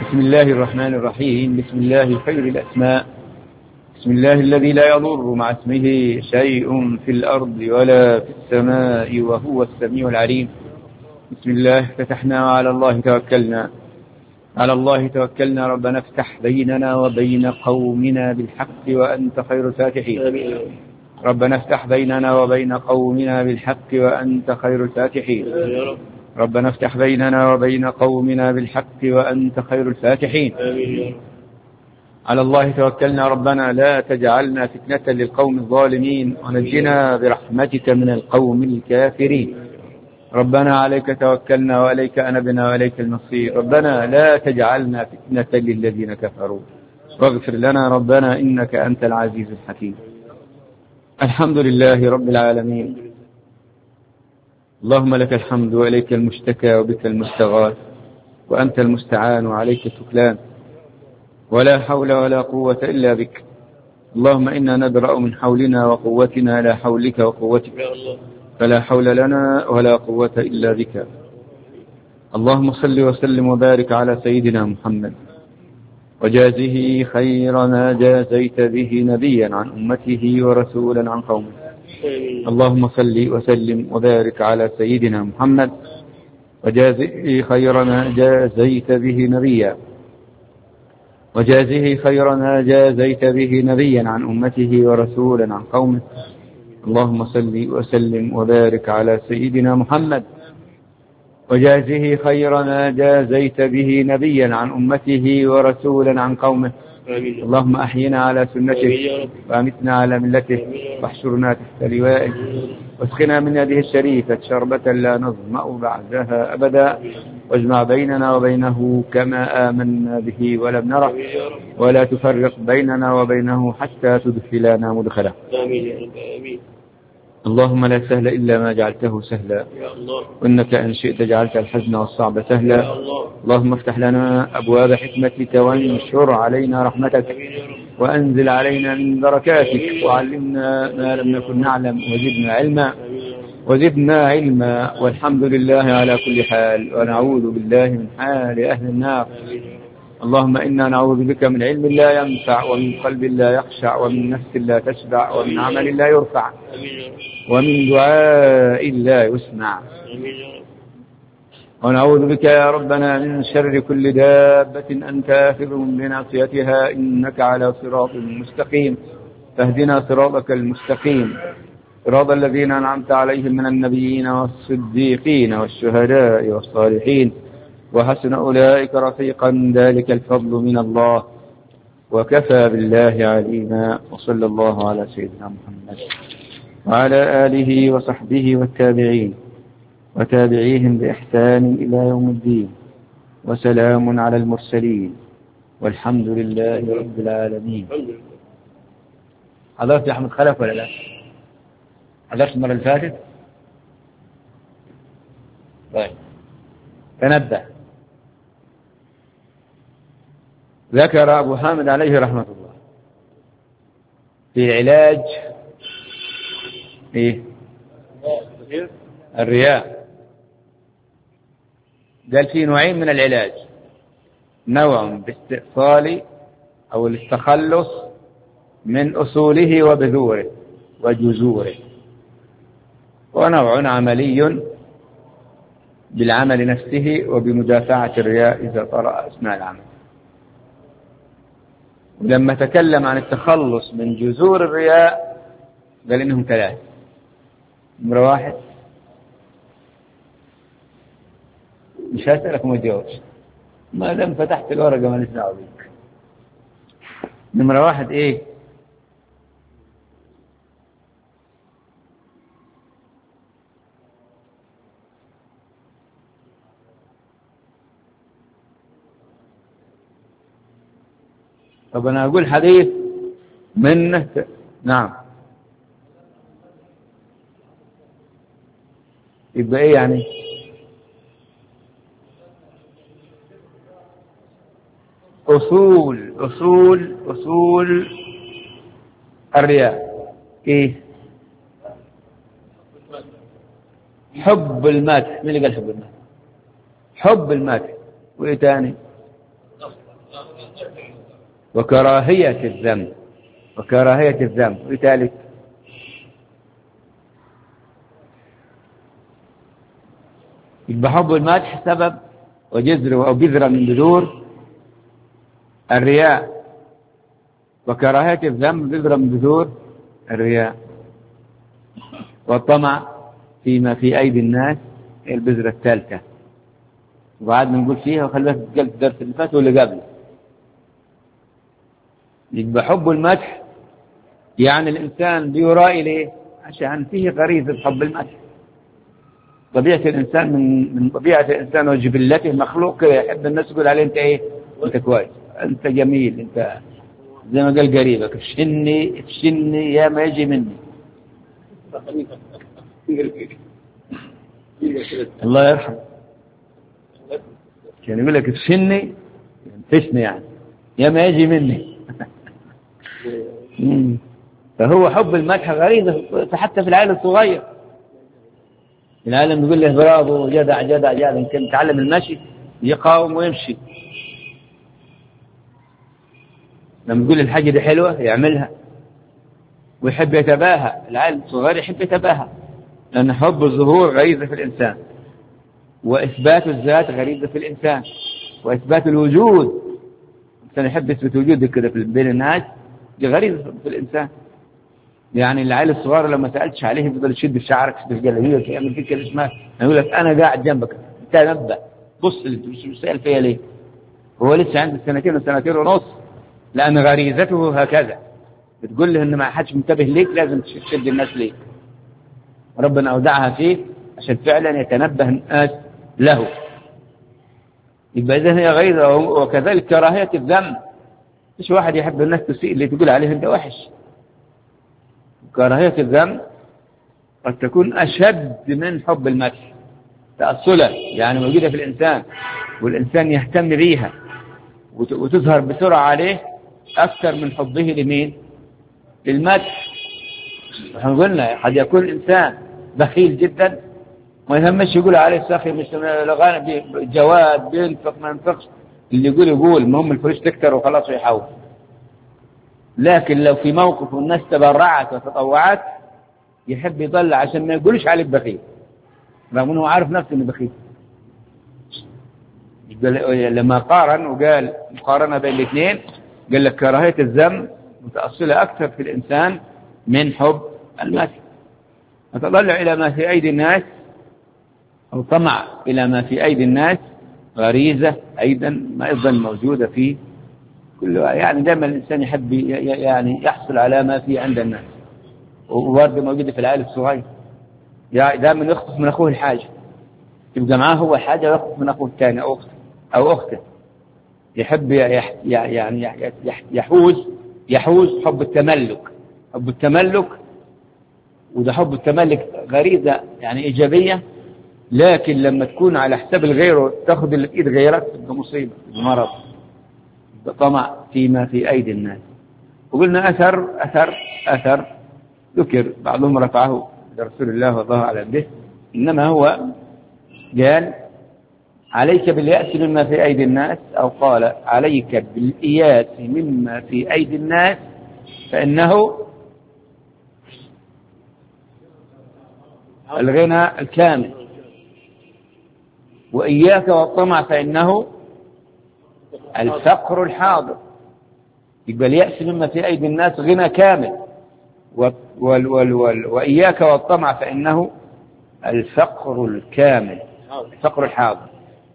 بسم الله الرحمن الرحيم. بسم الله خير الأسماء. بسم الله الذي لا يضر مع اسمه شيء في الأرض ولا في السماء وهو السميع العليم. بسم الله فتحنا وعلى الله توكلنا. على الله توكلنا. ربنا افتح بيننا وبين قومنا بالحق وأنت خير الفاتحين. ربنا افتح بيننا وبين قومنا بالحق وأنت خير الفاتحين. ربنا افتح بيننا وبين قومنا بالحق وأنت خير الفاتحين. على الله توكلنا. ربنا لا تجعلنا فتنة للقوم الظالمين ونجنا برحمتك من القوم الكافرين. ربنا عليك توكلنا وإليك أنبنا وإليك المصير. ربنا لا تجعلنا فتنة للذين كفروا واغفر لنا ربنا إنك أنت العزيز الحكيم. الحمد لله رب العالمين. اللهم لك الحمد وإليك المشتكى وبك المستغاث وأنت المستعان وعليك التكلان ولا حول ولا قوة إلا بك. اللهم إنا نبرأ من حولنا وقوتنا لا حولك وقوتك فلا حول لنا ولا قوة إلا بك. اللهم صل وسلم وبارك على سيدنا محمد وجازه خير ما جازيت به نبيا عن أمته ورسولا عن قومه. اللهم صل وسلم وبارك على سيدنا محمد وجازه خير ما جازيت به نبيا وجازه خير ما جازيت به نبيا عن أمته ورسولا عن قومه. اللهم صل وسلم وبارك على سيدنا محمد وجازه خير ما جازيت به نبيا عن أمته ورسولا عن قومه. اللهم أحينا على سنته وأمتنا على ملته واحشرنا تحت لوائه واسقنا من يده الشريفة شربة لا نظمأ بعدها أبدا واجمع بيننا وبينه كما آمنا به ولم نره ولا تفرق بيننا وبينه حتى تدخلنا مدخله. اللهم لا سهل إلا ما جعلته سهلا وإنك إن شئت جعلت الحزن والصعب سهلا. اللهم افتح لنا أبواب حكمتك وانشر علينا رحمتك وأنزل علينا من بركاتك وعلمنا ما لم نكن نعلم وزدنا علما والحمد لله على كل حال ونعوذ بالله من حال أهل النار. اللهم إنا نعوذ بك من علم لا ينفع ومن قلب لا يخشع ومن نفس لا تشبع ومن عمل لا يرفع ومن دعاء لا يسمع. ونعوذ بك يا ربنا من شر كل دابة أنت آخذ بناصيتها إنك على صراط مستقيم. فاهدنا صراطك المستقيم صراط الذين أنعمت عليهم من النبيين والصديقين والشهداء والصالحين وحسن أولئك رفيقا ذلك الفضل من الله وكفى بالله عليما. وصلى الله على سيدنا محمد وعلى آله وصحبه والتابعين وتابعيهم بإحسان إلى يوم الدين وسلام على المرسلين والحمد لله رب العالمين. حضرت يا أحمد خلف ولا لا؟ حضرت المرة اللي فاتت؟ طيب تنبه. ذكر أبو حامد عليه رحمة الله في علاج الرياء. قال في نوعين من العلاج، نوع باستئصال أو التخلص من أصوله وبذوره وجذوره، ونوع عملي بالعمل نفسه وبمدافعة الرياء إذا طرأ أثناء العمل. ولما تكلم عن التخلص من جذور الرياء قال إنهم ثلاث. نمرة واحد، مش هسألك وما تجاوبش ما دام فتحت الورقة ما نسمع بيك. نمرة واحد إيه؟ طب أنا أقول حديث منه نعم يبقى إيه يعني؟ أصول الرياء إيه؟ حب المدح. مين اللي قال حب المدح؟ حب المدح. وإيه تاني؟ وكراهية الذم. وكراهية الذم. وثالث يبقى حب المدح سبب وجذر أو بذرة من بذور الرياء، وكراهية الذم بذرة من بذور الرياء، والطمع فيما في أيدي الناس هي البذرة الثالثة. وقعدنا نقول فيها وخليها في الدرس اللي فات واللي قبله. يبقى حب المدح يعني الإنسان بيرائي ليه؟ عشان فيه غريزة حب المدح. طبيعة الإنسان من طبيعة الإنسان وجبلته مخلوق كده يحب الناس يقول عليه أنت إيه؟ أنت كويس، أنت جميل، أنت زي ما قال قريبك افشني افشني يا ما يجي مني. الله يرحمه كان يقول لك افشني فشني يعني يا ما يجي مني. فهو حب المدح غريزة حتى في العائلة الصغير. العالم يقول له برافو جدع جدع جدع، يمكن يتعلم المشي يقاوم ويمشي. لما يقول الحاجة دي حلوة يعملها ويحب يتباهى. العالم الصغير يحب يتباهى لأن حب الظهور غريزة في الإنسان، وإثبات الذات غريزة في الإنسان، وإثبات الوجود. الإنسان يحب يثبت وجوده كده بين الناس، دي غريزة في الإنسان. يعني العيل الصغير لما سألتش عليه يفضل يشد في شعرك يشد في جلابيتك يعمل فيك كده اسمها، يقول لك أنا قاعد جنبك تنبأ بص اللي مش سأل فيا ليه؟ هو لسه عنده سنتين وسنتين ونص، لأن غريزته هكذا بتقول له إن ما حدش منتبه ليك لازم تشد الناس ليك. ربنا أودعها فيه عشان فعلا يتنبه الناس له. يبقى إذا هي غيظة. وكذلك كراهية الذم. مش واحد يحب الناس تسيء اللي تقول عليه أنت وحش. كراهية الذم قد تكون أشد من حب المدح تأصلا، يعني موجودة في الإنسان والإنسان يهتم بيها وتظهر بسرعة عليه أكثر من حبه لمين؟ للمدح. نحن قلنا قد يكون الإنسان بخيل جدا ما يهمش يقول عليه سخي مش لغاية جواد بينفق ما ينفقش، اللي يقول المهم الفلوس تكتر وخلاص ويحاول. لكن لو في موقف والناس تبرعت وتطوعت يحب يضل عشان ما يقولش عليه بخيل رغم انه عارف نفسه انه بخيل. لما قارن وقال مقارنة بين الاثنين قال لك كراهية الذم متأصلة أكثر في الإنسان من حب المدح. أتطلع إلى ما في أيدي الناس أو طمع إلى ما في أيدي الناس غريزة أيضا موجودة في كل، يعني دائما الإنسان يحب يعني يحصل على ما في عند الناس. وبرضه موجودة في العائلة الصغير، يعني دائما يخطف من أخوه الحاجة، يبقى معاه هو حاجة ويخطف من أخوه الثاني أو أخته. يحب يعني يحوز حب التملك. حب التملك وده حب التملك غريزة يعني إيجابية، لكن لما تكون على حساب الغير تأخذ اللي في إيد غيرك تبقى مصيبة مرض طمع فيما في أيدي الناس. وقلنا أثر ذكر بعضهم رفعه لرسول الله والله أعلم به، إنما هو قال عليك باليأس مما في أيدي الناس، أو قال عليك بالإياس مما في أيدي الناس فإنه الغنى الكامل، وإياك والطمع فإنه الفقر الحاضر. يبقى اليأس مما في أيدي الناس غنى كامل، وإياك والطمع فإنه الفقر الكامل الفقر الحاضر.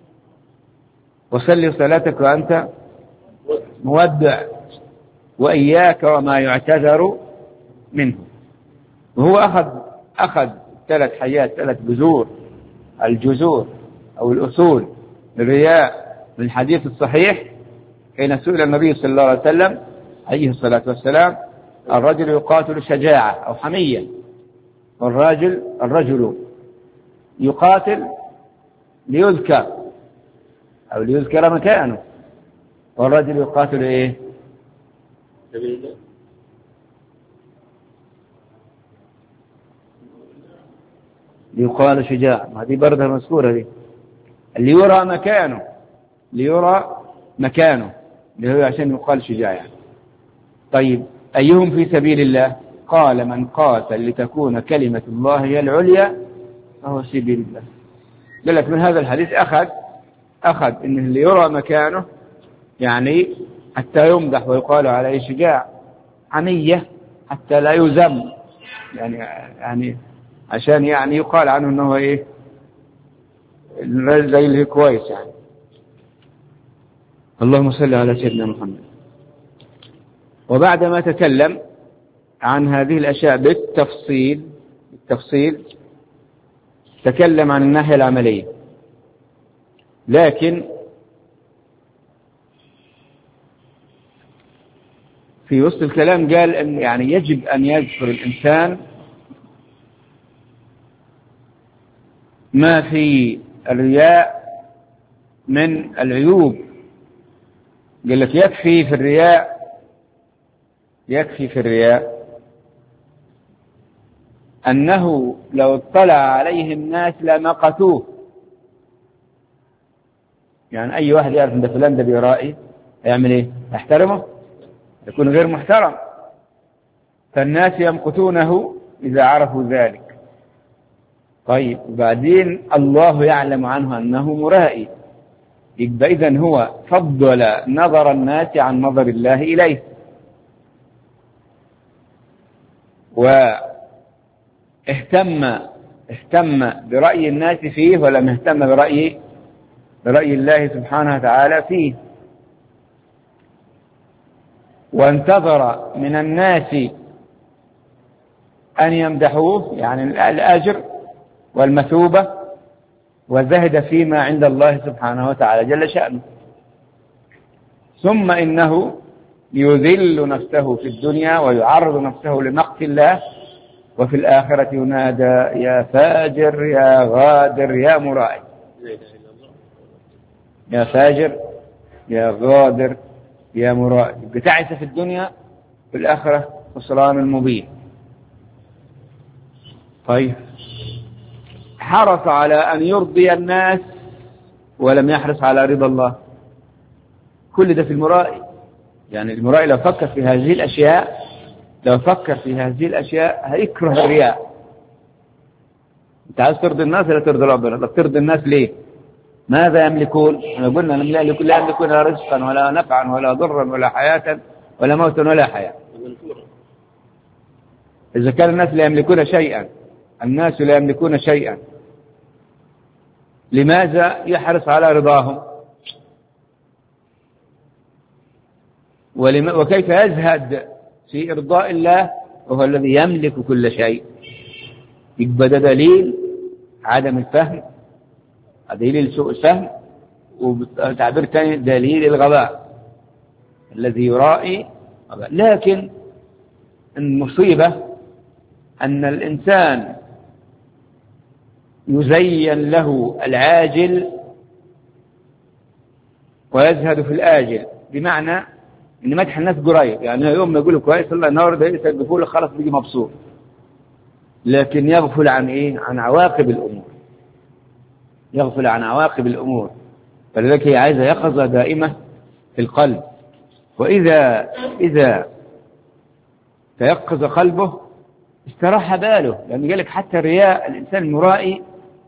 وصلي صلاتك وأنت مودع، وإياك وما يعتذر منه. وهو أخذ 3 حيات 3 الجذور أو الأصول الرياء من الحديث الصحيح حين سئل النبي صلى الله عليه وسلم عليه الصلاة والسلام الرجل يقاتل شجاعة أو حمية، والرجل يقاتل ليذكر أو ليذكر مكانه، والرجل يقاتل إيه؟ ليقال شجاع. هذه بردها مذكورة دي. ليرى مكانه اللي هو عشان يقال شجاع يعني. طيب أيهم في سبيل الله؟ قال من قاتل لتكون كلمة الله هي العليا فهو سبيل الله. قال لك من هذا الحديث أخذ إن اللي يرى مكانه يعني حتى يمدح ويقال عليه شجاع، عمية حتى لا يذم، يعني عشان يعني يقال عنه إنه إيه الرجل زي اللي كويس يعني. اللهم صل على سيدنا محمد. وبعدما تكلم عن هذه الأشياء بالتفصيل تكلم عن الناحية العملية، لكن في وسط الكلام قال أن يعني يجب أن يذكر الإنسان ما في الرياء من العيوب. قال لك يكفي في الرياء أنه لو اطلع عليه الناس لمقتوه. يعني أي واحد يعرف أن فلان ده بيرائي يعمل إيه؟ يحترمه؟ يكون غير محترم. فالناس يمقتونه إذا عرفوا ذلك. طيب وبعدين الله يعلم عنه أنه مرائي، يبقى إذن هو فضل نظر الناس عن نظر الله إليه، واهتم برأي الناس فيه ولم يهتم برأي الله سبحانه وتعالى فيه. وانتظر من الناس أن يمدحوه يعني الأجر والمثوبة، وزهد فيما عند الله سبحانه وتعالى جل شأنه. ثم إنه يذل نفسه في الدنيا ويعرض نفسه لمقت الله، وفي الآخرة ينادى يا فاجر يا غادر يا مرائي. يا فاجر يا غادر يا مرائي. بتعس في الدنيا في الآخرة خسران المبين. طيب حرص على أن يرضي الناس ولم يحرص على رضا الله. كل ده في المرائي. يعني المرائي لو فكر في هذه الأشياء هيكره الرياء. أنت عايز ترضي الناس ولا ترضي ربنا؟ لا ترضي الناس ليه؟ ماذا يملكون؟ احنا قلنا لا يملكون لا رزقا ولا نفعا ولا ضرا ولا حياة ولا موتا ولا حياة. إذا كان الناس لا يملكون شيئا لماذا يحرص على رضاهم؟ وكيف يزهد في إرضاء الله وهو الذي يملك كل شيء؟ يبقى ده دليل عدم الفهم، دليل سوء الفهم، وتعبير ثاني دليل الغباء الذي يرائي. لكن المصيبة أن الإنسان يزين له العاجل ويزهد في الآجل، بمعنى إن مدح الناس قريب، يعني يوم ما يقولوا كويس الله ينور ده يسقفوا له خلاص بيجي مبسوط، لكن يغفل عن إيه؟ عن عواقب الأمور. فلذلك هي عايزة يقظة دائمة في القلب. وإذا تيقظ قلبه استراح باله، لأن قال لك حتى الرياء الإنسان المرائي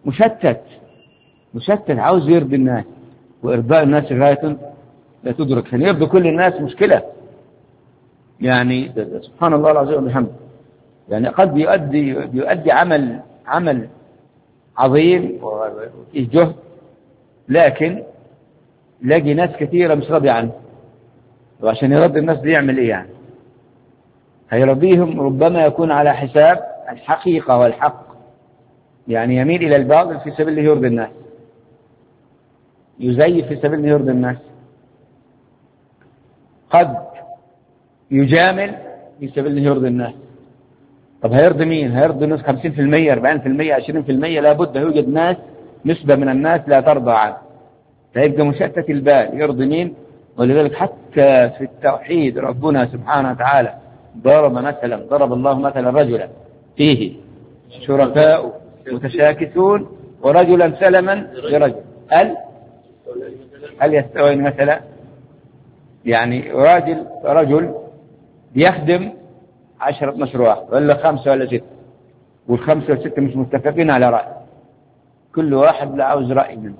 مشتت عاوز يرضي الناس، وإرضاء الناس غاية لا تدرك. يعني يرضي كل الناس مشكلة، يعني سبحان الله العظيم وبحمده. يعني قد يؤدي عمل عظيم وفيه جهد، لكن لاقي ناس كثيرة مش راضي عنه، وعشان يرضي الناس بيعمل إيه يعني؟ هيرضيهم ربما يكون على حساب الحقيقة والحق، يعني يميل إلى الباطل في سبيل يرضي الناس، يزيف في سبيل يرضي الناس. قد يجامل في سبيل يرضي الناس. طب هيرضي مين؟ هيرضي الناس 50%، 40%، 20%؟ لابد يوجد ناس، نسبة من الناس لا ترضى عنه، فيبقى مشتت البال يرضي مين. ولذلك حتى في التوحيد ربنا سبحانه وتعالى ضرب الله مثلا رجلا فيه شركاء متشاكسون ورجلا سلما لرجل، هل يستوين مثلا؟ يعني رجل بيخدم 10 12 واحد ولا 5 ولا 6، والخمسة والستة مش متفقين على رأي، كل واحد له عاوز رأي منه،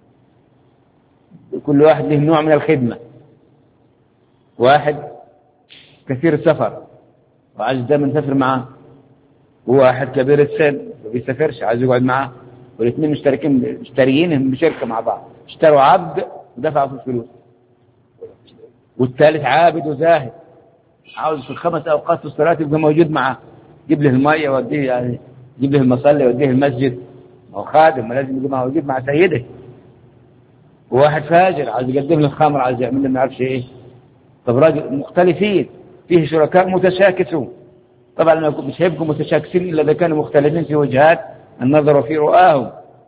كل واحد له نوع من الخدمة. واحد كثير السفر وعايز دائما يسافر معاه، وواحد كبير السن ما بيسافرش عايز يقعد معاه، والاثنين مشتريين بشركة مع بعض، اشتروا عبد ودفعوا في الفلوس. والثالث عابد وزاهد عاوز في ال5 أوقات في الصلاة يبقى موجود معاه، يجيب له المية يوديه، يعني يجيب له المصلى يوديه المسجد، هو خادم لازم يبقى موجود مع سيده. وواحد فاجر عايز يقدم له الخمر، عايز يعمل له ما يعرفش ايه. طب راجل مختلفين، فيه شركاء متشاكسون، طبعا مش هيبقوا متشاكسين الا اذا كانوا مختلفين في وجهات النظر وفي رؤاهم.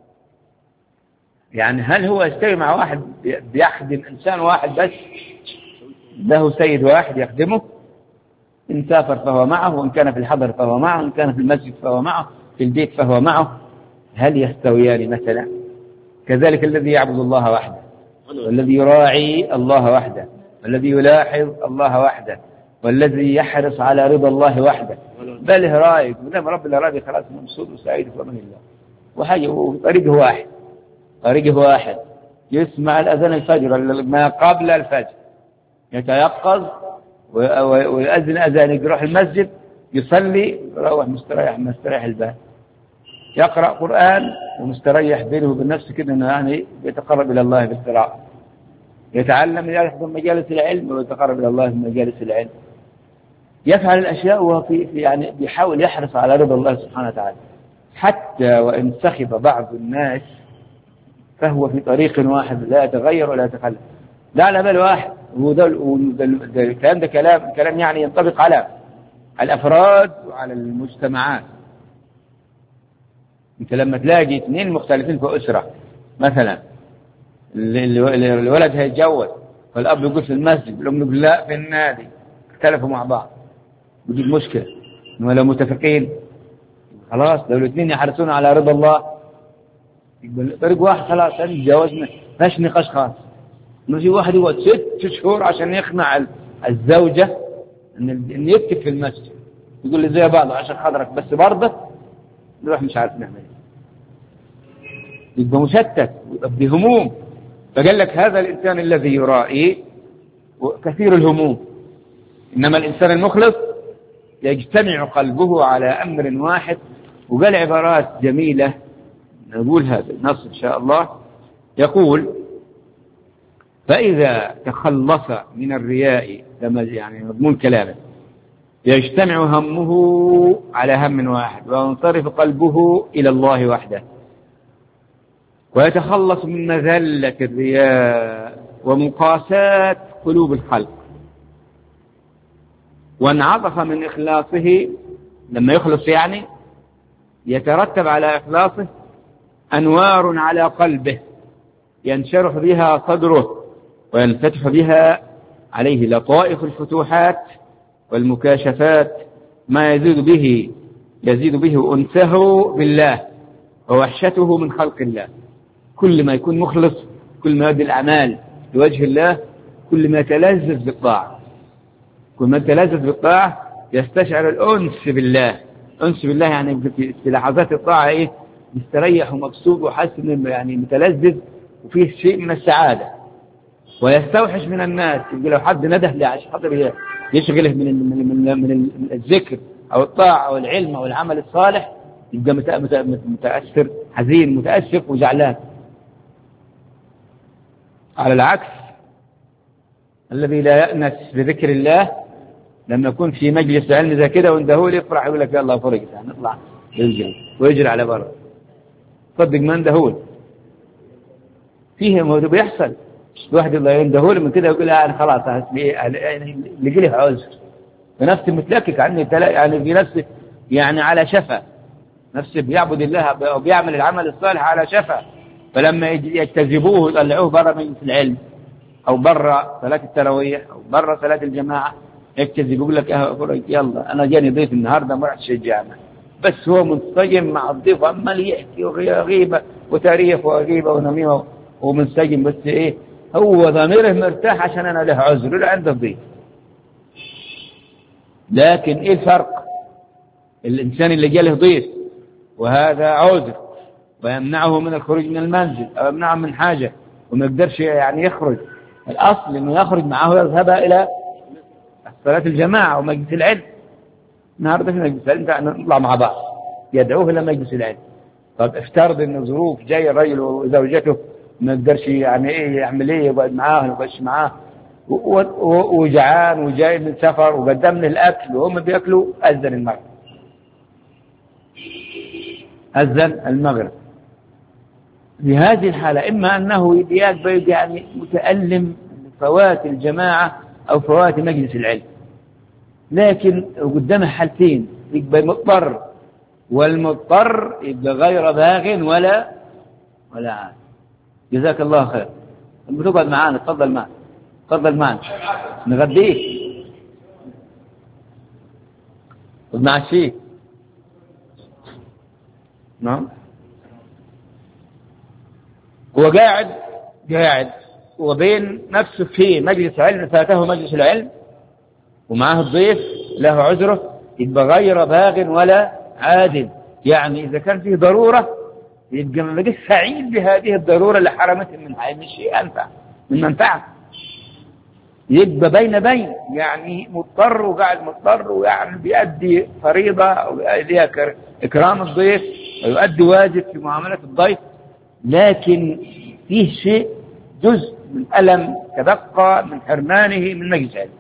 يعني هل هو يستوي مع واحد بيخدم انسان واحد بس، له سيد واحد يخدمه، إن سافر فهو معه، وإن كان في الحضر فهو معه، وإن كان في المسجد فهو معه، في البيت فهو معه؟ هل يستويان مثلا؟ كذلك الذي يعبد الله وحده، والذي يراعي الله وحده، والذي يلاحظ الله وحده، والذي يحرص على رضا الله وحده، بل رايد ودام رب الأراضي خلاص مبسوط وسعيد في أمان الله. وحاجة طريقه واحد يسمع الأذان الفجر ما قبل الفجر، يتيقظ ويأذن أذان، يروح المسجد يصلي، يروح مستريح البال، يقرأ قرآن ومستريح بينه وبين نفسه كده، إنه يعني يتقرب إلى الله بالقراءة، يتعلم يحضر مجالس العلم ويتقرب إلى الله في مجالس العلم، يفعل الأشياء وهو يعني بيحاول يحرص على رضا الله سبحانه وتعالى. حتى وإن سخط بعض الناس فهو في طريق واحد لا يتغير ولا يتخلف، لا على بال واحد. الكلام ده كلام يعني ينطبق على الأفراد وعلى المجتمعات. انت لما تلاقي 2 مختلفين في أسرة مثلا، الولد هيتجوز، فالأب يقول في المسجد، الأم يقول لا في النادي، اختلفوا مع بعض، بيجيب مشكلة. ولو متفقين خلاص، لو الاثنين يحرصون على رضا الله يقول طريق واحد خلاص تجاوزنا، ماش نقاش خاص. في واحد يقعد 6 شهور عشان يقنع الزوجة ان يكتب في المسجد، يقول لي زي بعض عشان خاطرك، بس برضه نروح مش عارف نعمل ايه، يبقى مشتت بهموم. فقال لك هذا الإنسان الذي يرائي كثير الهموم، إنما الإنسان المخلص يجتمع قلبه على أمر واحد. وقال عبارات جميلة نقول هذا النص إن شاء الله، يقول فإذا تخلص من الرياء، يعني مضمون كلامه، يجتمع همه على هم واحد، وينصرف قلبه إلى الله وحده، ويتخلص من مذلة الرياء ومقاسات قلوب الخلق. وانعطف من إخلاصه، لما يخلص يعني يترتب على إخلاصه أنوار على قلبه ينشرح بها صدره وينفتح بها عليه لطائف الفتوحات والمكاشفات، ما يزيد به أنسه بالله ووحشته من خلق الله. كل ما يكون مخلص، كل ما يؤدي الأعمال لوجه الله، كل ما يتلذذ بالطاعة، كل ما يتلذذ بالطاعة يستشعر الأنس بالله. أنس بالله يعني في لحظات الطاعة إيه؟ مستريح ومبسوط وحاسس إنه يعني متلذذ وفيه شيء من السعادة. ويستوحش من الناس، يقول لو حد نده لي عشان خاطر يشغله من الذكر أو الطاعة أو العلم أو العمل الصالح، يبقى متأثر حزين متأسف وزعلان. على العكس، الذي لا يأنس بذكر الله لما يكون في مجلس علم زي كده وندهول يفرح، يقول لك يلا فرق نطلع ويجري على بره. صدق ما ندهول فيه موضوع بيحصل، واحد الله يندهول من كده يقول يعني خلاص لقي له عذر، ونفسه متلكك عني يعني في نفسه يعني على شفا، نفسه بيعبد الله وبيعمل العمل الصالح على شفا، فلما يجتذبوه ويطلعوه برا مجلس العلم أو برا صلاة التراويح أو برا صلاة الجماعة، يجتذب يقول لك يلا أنا جاني ضيف النهاردة ما رحتش الجامعة، بس هو منسجم مع الضيف عمال يحكي غيبة وتاريخ وغيبة ونميمة ومنسجم، بس إيه هو ضميره مرتاح عشان أنا له عذر لا عنده ضيف. لكن إيه الفرق؟ الإنسان اللي جاء له ضيف وهذا عذر ويمنعه من الخروج من المنزل أو يمنعه من حاجة وما يقدرش يعني يخرج، الأصل إنه يخرج معه ويذهب إلى صلاة الجماعة ومجلس العلم. النهارده في مجلس العلم نطلع مع بعض، يدعوه إلى مجلس العلم. طب افترض إن ظروف جاي الرجل وزوجته ما يقدرش يعني إيه يعمل إيه، يقعد معاه ولا يقعدش معاه وجعان وجاي من سفر وقدم له الأكل وهم بيأكلوا، أذن المغرب. أذن المغرب. في هذه الحالة إما أنه يعني متألم فوات الجماعة أو فوات مجلس العلم، لكن قدامه حالتين، يبقى مضطر، والمضطر يبقى غير باغ ولا عاد. جزاك الله خير. لما تقعد معانا تفضل معنا، تفضل معنا نغديك مع الشيء. نعم. هو قاعد وبين نفسه في مجلس علم، فاته مجلس العلم ومعه الضيف له عذره، يبقى غير باغ ولا عاد. يعني إذا كان فيه ضرورة يبقى ما بقاش سعيد بهذه الضرورة اللي حرمته من شيء أنفع من منفعة، يبقى بين يعني مضطر وقاعد مضطر ويعني بيؤدي فريضة أو بيؤدي إكرام الضيف ويؤدي واجب في معاملة الضيف، لكن فيه شيء جزء من ألم تبقى من حرمانه من مجلس علم.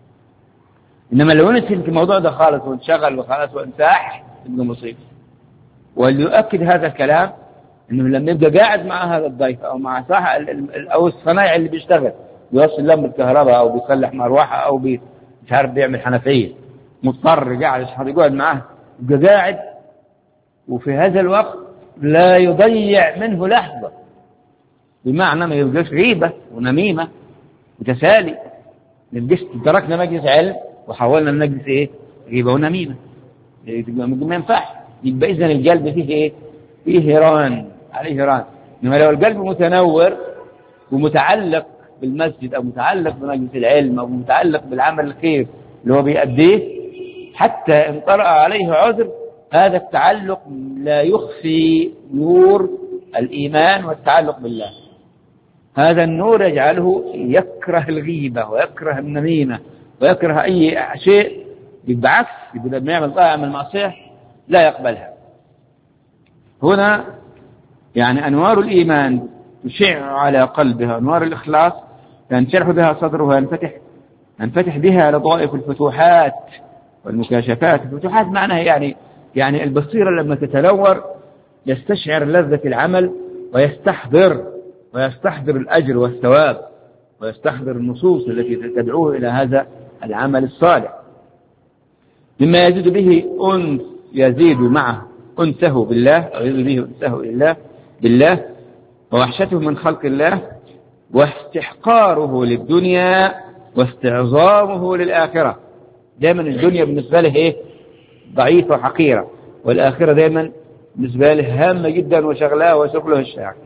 إنما لو نسي في الموضوع ده خالص وانشغل وخلاص وانساح يبقى مصيبة. واللي يؤكد هذا الكلام إنه لما يبقى قاعد مع هذا الضيف أو مع صاحب أو الصنايعي اللي بيشتغل بيوصل لهم الكهرباء أو بيصلح مروحة أو مش عارف بيعمل حنفية، مضطر قاعد يقعد معه، يبقى قاعد وفي هذا الوقت لا يضيع منه لحظة، بمعنى ما يبقاش غيبة ونميمة وتسالي. نبقاش تركنا مجلس علم وحولنا المجلس ايه غيبة ونميمة، ما ينفعش. يبقى إذن القلب فيه ايه؟ فيه هيران، عليه هيران. إنما لو القلب متنور ومتعلق بالمسجد أو متعلق بمجلس العلم أو متعلق بالعمل الخير اللي هو بيأديه، حتى إن طرأ عليه عذر هذا التعلق لا يخفي نور الإيمان والتعلق بالله. هذا النور يجعله يكره الغيبة ويكره النميمة ويكره أي شيء، بالعكس يقول لما يعمل طاعة من المعصية لا يقبلها. هنا يعني أنوار الإيمان تشع على قلبها، أنوار الإخلاص تنشرح بها صدره وينفتح بها لطائف الفتوحات والمكاشفات. الفتوحات معناها يعني البصيرة لما تتنور يستشعر لذة العمل ويستحضر الأجر والثواب ويستحضر النصوص التي تدعوه إلى هذا العمل الصالح، مما يزيد به يزيد معه أنسه بالله أو يزيد به أنسه بالله ووحشته من خلق الله واستحقاره للدنيا واستعظامه للآخرة. دائما الدنيا بالنسبة له إيه؟ ضعيفة وحقيرة، والآخرة دائما بالنسبة له هامة جدا وشغلاه وشغله الشاغل.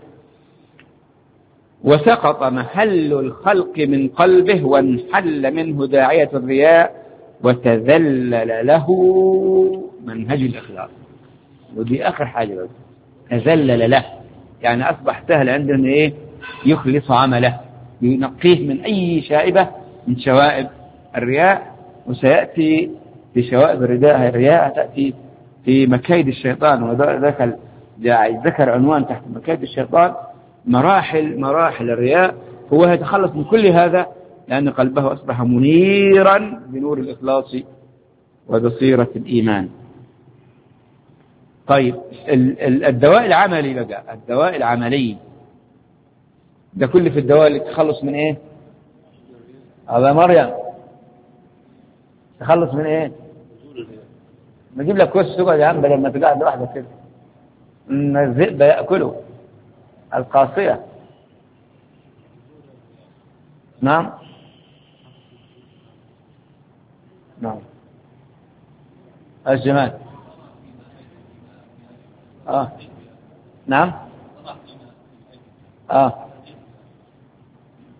وسقط محل الخلق من قلبه وانحل منه داعية الرياء وتذلل له منهج الإخلاص. ودي آخر حاجة بس، تذلل له يعني أصبح سهل عندنا إيه؟ يخلص عمله، ينقيه من أي شائبة من شوائب الرياء. وسيأتي في شوائب الرياء تأتي في مكايد الشيطان، ذكر عنوان تحت مكايد الشيطان مراحل الرياء. هو يتخلص من كل هذا لأن قلبه أصبح منيرا بنور الإخلاص وبصيرة الإيمان. طيب الدواء العملي بقى، الدواء العملي ده كل في الدواء اللي تخلص من ايه؟ هذا مريم تخلص من ايه؟ نجيب لك كوس تقعد يا عم بدل ما تقعد لوحدك كده، ان الذئب يأكله القاصية. نعم الجمال. نعم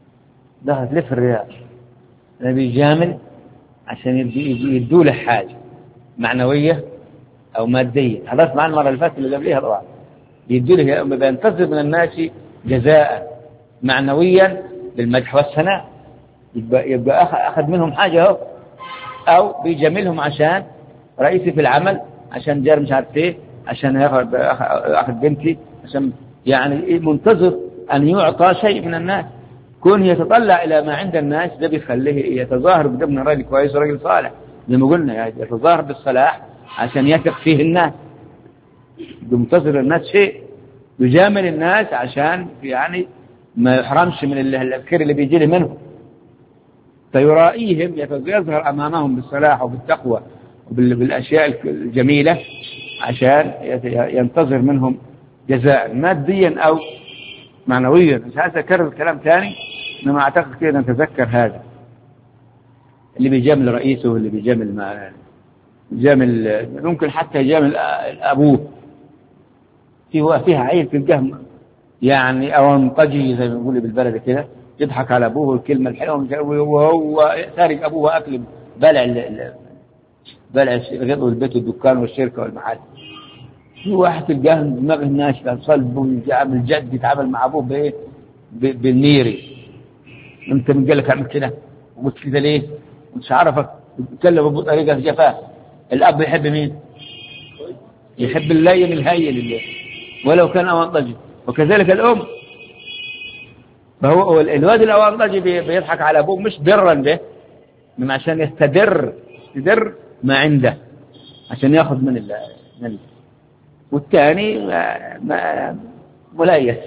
دخل تلف الرياض، بيجامل عشان يدوا له حاجة معنوية أو مادية. حضرت معنا المرة اللي فاتت اللي قبليها طبعا، يدوا له، بينتظر من الناس جزاء معنويا بالمدح والثناء، يبقى أخذ منهم حاجة، أو بيجاملهم عشان رئيسي في العمل، عشان جار مش عارف ايه، عشان أخذ بنتي، عشان يعني منتظر أن يعطى شيء من الناس. كون يتطلع إلى ما عند الناس ده بيخليه يتظاهر بأنه راجل كويس وراجل صالح، زي ما قلنا يعني يتظاهر بالصلاح عشان يثق فيه الناس، بينتظر الناس شيء، يجامل الناس عشان يعني ما يحرمش من الخير اللي بيجي له منهم، فيرائيهم، يظهر أمامهم بالصلاح وبالتقوى وبالأشياء الجميلة عشان ينتظر منهم جزاء ماديا أو معنويا. مش عايز أكرر الكلام ثاني، إنما أعتقد كده نتذكر هذا. اللي بيجامل رئيسه، اللي بيجامل ممكن حتى يجامل أبوه، فيها عيل في الجهم يعني أونطجي زي ما بنقول بالبلد كده، يضحك على أبوه الكلمة الحلوة وهو سارق أبوه وأكل بلع غيظه البيت والدكان والشركة والمحل. في واحد في الجهم دماغه ناشفة صلب ويعمل جد، يتعامل مع أبوه بإيه؟ بالميري. أنت من قال لك أعمل كده وقلت كده ليه؟ مش عارفك، تكلم أبوه بطريقة جفاف. الأب يحب مين؟ يحب اللين الهين اللي ولو كان أونطجي. وكذلك الأم، فهو الواد الأونطجي بيضحك على أبوه مش برا به، من عشان يستدر ما عنده عشان ياخذ من الله. والثاني مليس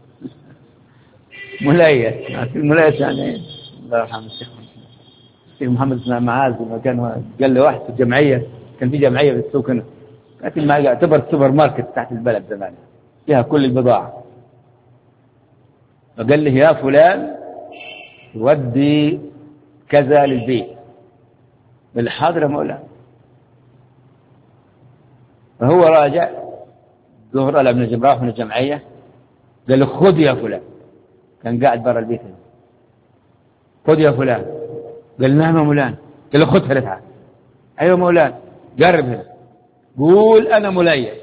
مليس يعني الله يرحمه الشيخ محمد بن معاذ، لما كان قال له واحد في الجمعية، كان في جمعية في السوق هنا، لكن ما يعتبر سوبر ماركت تحت البلد زمان فيها كل البضاعة، فقال له يا فلان ودي كذا للبيت. بالحاضر مولانا. فهو راجع ظهر على ابن الجمراح من الجمعية، قال له خذ يا فلان، كان قاعد برا البيت هنا، خذ يا فلان. قال نعم يا مولانا. قال له خذ 3. ايوه مولانا. قرب هنا، قول انا مليس.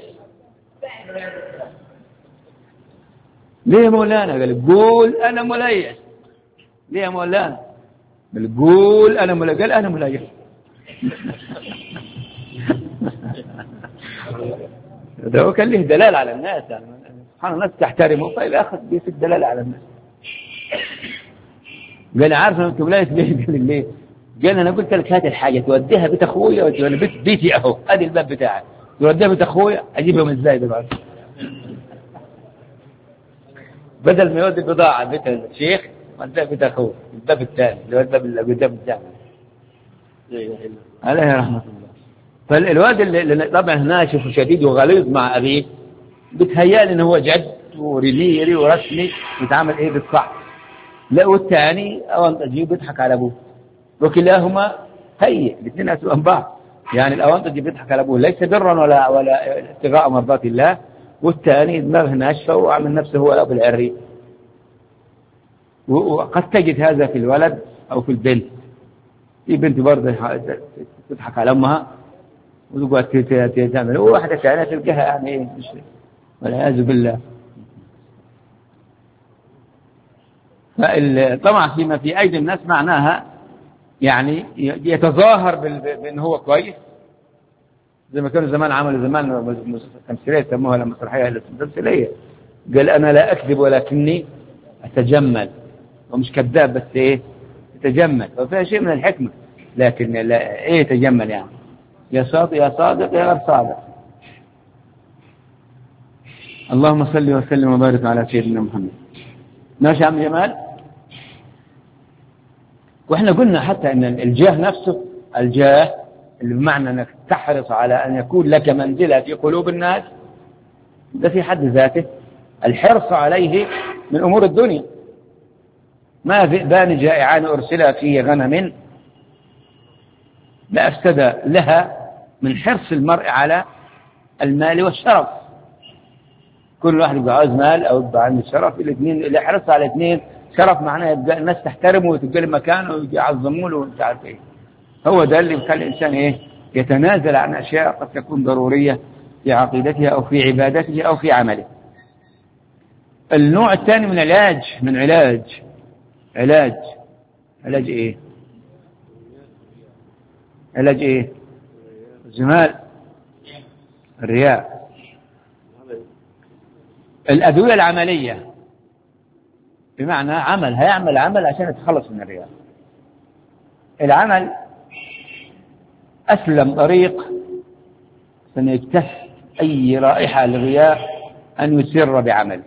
ليه يا مولانا؟ قال قول انا مليس. ليه يا مولانا؟ قال قول انا مليس. قال انا مليس. ده هو كان له دلال على الناس، يعني سبحان الله، الناس تحترمه فإذا أخذ بيت الدلال على الناس. قال عارف أنت مليس ليه؟ قال ليه؟ قال أنا قلت لك هات الحاجة توديها بيت أخويا، وأنا بيتي أهو، هذه الباب بتاعي، توديها بيت أخويا أجيبهم إزاي دلوقتي؟ بدل ما يودي بضاعة بيت الشيخ وديها بيت أخوه، الباب الثاني اللي هو الباب اللي قدام الجامع. عليه رحمة الله. فالواد اللي طبعا ناشف وشديد وغليظ مع أبيه، بتهيألي إنه هو جد وريليري ورسمي يتعامل إيه بالصح. لا، والثاني أونطجي بيضحك على أبوه، وكلاهما هيئ، الاثنين أسوأ من بعض. يعني الأونطجي بيضحك على أبوه ليس برا ولا ابتغاء مرضات الله، والثاني دماغه ناشفة وعمل نفسه هو الأب العري. وقد تجد هذا في الولد أو في البنت. في بنت برضه تضحك على أمها وتقعد تعمل، وواحدة ثانية تلقاها يعني إيه، والعياذ بالله. طبعا فيما في أيدي الناس معناها يعني يتظاهر بأن هو كويس، زي ما كانوا زمان عملوا زمان تمثيلية يسموها المسرحية التمثيلية، قال أنا لا أكذب ولكني أتجمل، ومش كذاب بس إيه يتجمل، وفيها شيء من الحكمة، لكن لا إيه يتجمل يعني يا صادق يا صادق يا غير صادق. اللهم صل وسلم وبارك على سيدنا محمد. ماشي يا عم جمال. واحنا قلنا حتى ان الجاه نفسه، الجاه اللي بمعنى انك تحرص على ان يكون لك منزلة في قلوب الناس، ده في حد ذاته الحرص عليه من امور الدنيا. ما ذئبان جائعان ارسلا في غنم لا أفسد لها من حرص المرء على المال والشرف. كل واحد يبقى عاوز مال أو يبقى عنده شرف، الاثنين اللي حرص على الاثنين شرف معناه يبقى الناس تحترمه وتبقى له مكانه ويعظموا له ومش عارف ايه. هو ده اللي بيخلي الانسان ايه يتنازل عن اشياء قد تكون ضروريه في عقيدته او في عبادته او في عمله. النوع الثاني من علاج ايه؟ علاج ايه؟ الزمال، الرياء. الأدوية العملية بمعنى هيعمل عمل عشان يتخلص من الرياء. العمل أسلم طريق أن يجتث أي رائحة للرياء أن يسر بعمل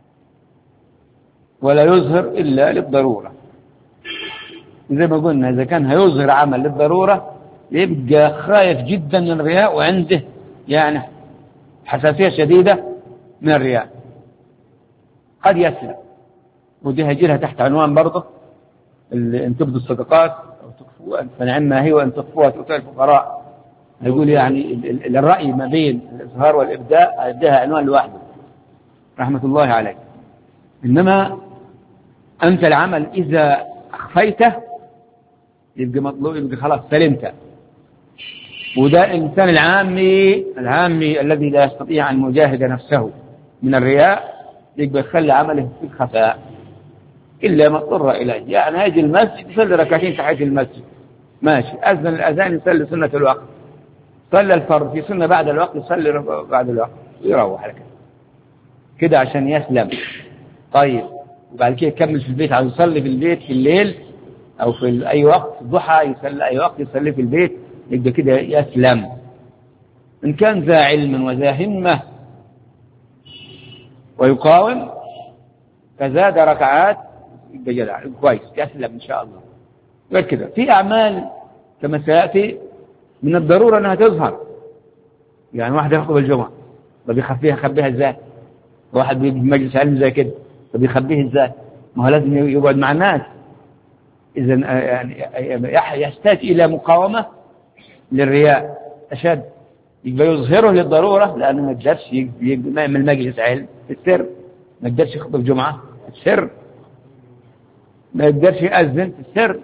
ولا يظهر إلا للضرورة. زي ما قلنا إذا كان هيظهر عمل للضرورة يبقى خايف جدا من الرياء وعنده يعني حساسية شديدة من الرياء، قد يسلم. ودي هيجي لها تحت عنوان برضه ان تبدوا الصدقات او تخفوها فنعم ما هي وان تخفوها تؤتوا الفقراء. يقول يعني الرأي ما بين الإظهار والإبداء هيديها عنوان لوحده رحمة الله عليه. إنما أنت العمل إذا أخفيته يبقى مطلوب، يبقى خلاص سلمت. وده الإنسان العامي الذي لا يستطيع أن يجاهد نفسه من الرياء يبقى يخلي عمله في الخفاء إلا ما اضطر إليه. يعني هيجي المسجد يصلي ركعتين تحية المسجد ماشي، أذن الأذان يصلي سنة الوقت، صلى الفرض في سنة بعد الوقت يصلي بعد الوقت ويروح على كده عشان يسلم. طيب وبعد كده يكمل في البيت، عاوز يصلي في البيت في الليل أو في أي وقت الضحى يصلي أي وقت يصلي في البيت يبقى كده يسلم. إن كان ذا علم وذا همة ويقاوم فزاد ركعات يبقى جدع كويس يسلم إن شاء الله. غير كده في أعمال كما سيأتي من الضرورة أنها تظهر. يعني واحد يخطب الجمعة طب يخبيها إزاي؟ واحد بيجي مجلس علم زي كده طب يخبيه إزاي؟ ما هو لازم يقعد مع الناس. إذا يعني يحتاج إلى مقاومة للرياء أشد، يبقى يظهره للضرورة لأنه ما يقدرش يعمل مجلس علم في السر، ما يقدرش يخطب جمعة في السر، ما يقدرش يأذن في السر.